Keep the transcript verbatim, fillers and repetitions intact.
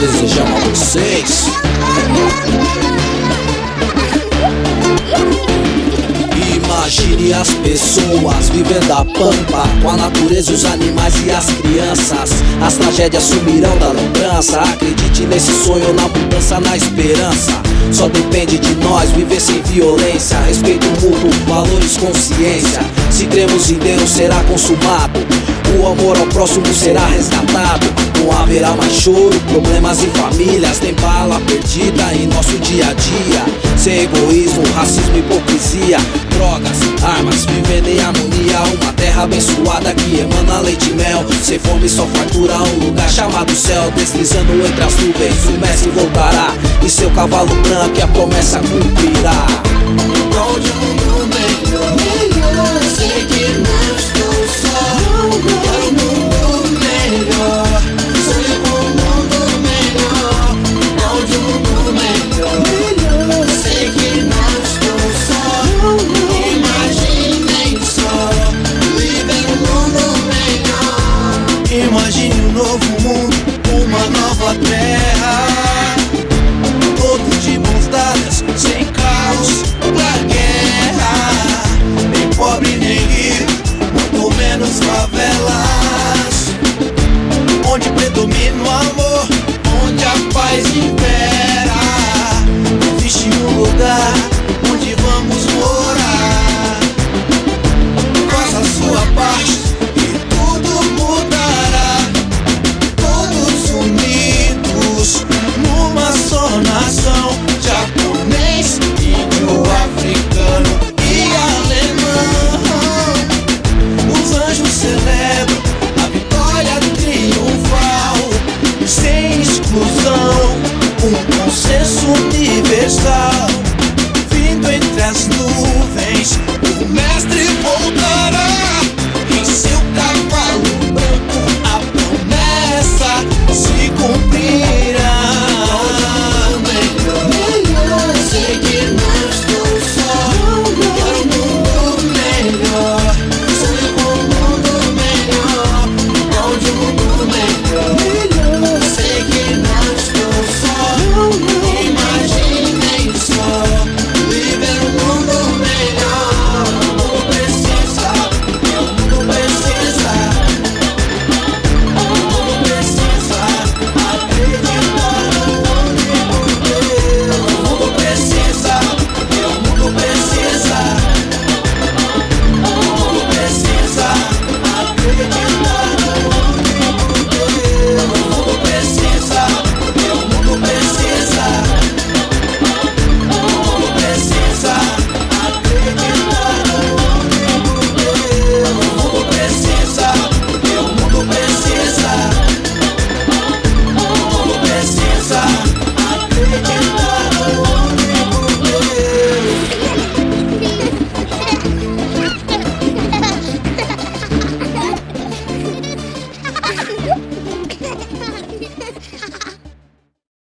desejamos a vocês. Imagine as pessoas vivendo a pampa, com a natureza, os animais e as crianças. As tragédias sumirão da lembrança. Acredite nesse sonho, na mudança, na esperança. Só depende de nós viver sem violência. Respeito mútuo, valores, consciência. Se cremos em Deus, será consumado. O amor ao próximo será resgatado. Não haverá mais choro, problemas em famílias. Tem bala perdida em nosso dia a dia. Sem egoísmo, racismo, hipocrisia, drogas, armas, vivendo em harmonia. Uma terra abençoada que emana leite e mel. Sem fome, só fartura, um lugar chamado céu. Deslizando entre as nuvens, o Messi voltará e seu cavalo branco e a promessa cumprirá. Prol de um mundo melhor, melhor. Sei que não estou só. Quero um mundo melhor. Sonho com um mundo melhor. Prol de um mundo melhor, melhor. Sei que não estou só. Imaginem só, viver um mundo melhor. Imagine um novo mundo, uma nova terra. Todos de mãos dadas, sem caos pra guerra. Nem pobre nem rico, muito menos favelas. Onde predomina o amor, onde a paz impera. Existe um lugar onde vamos morar. Faça a sua parte e tudo mudará. Todos unidos numa só nação. Japonês, índio, africano e alemão. Os anjos celebram a vitória triunfal. Sem exclusão, um consenso universal. Vindo entre as nuvens, o mestre voltará. Em seu cavalo branco a promessa se cumprirá.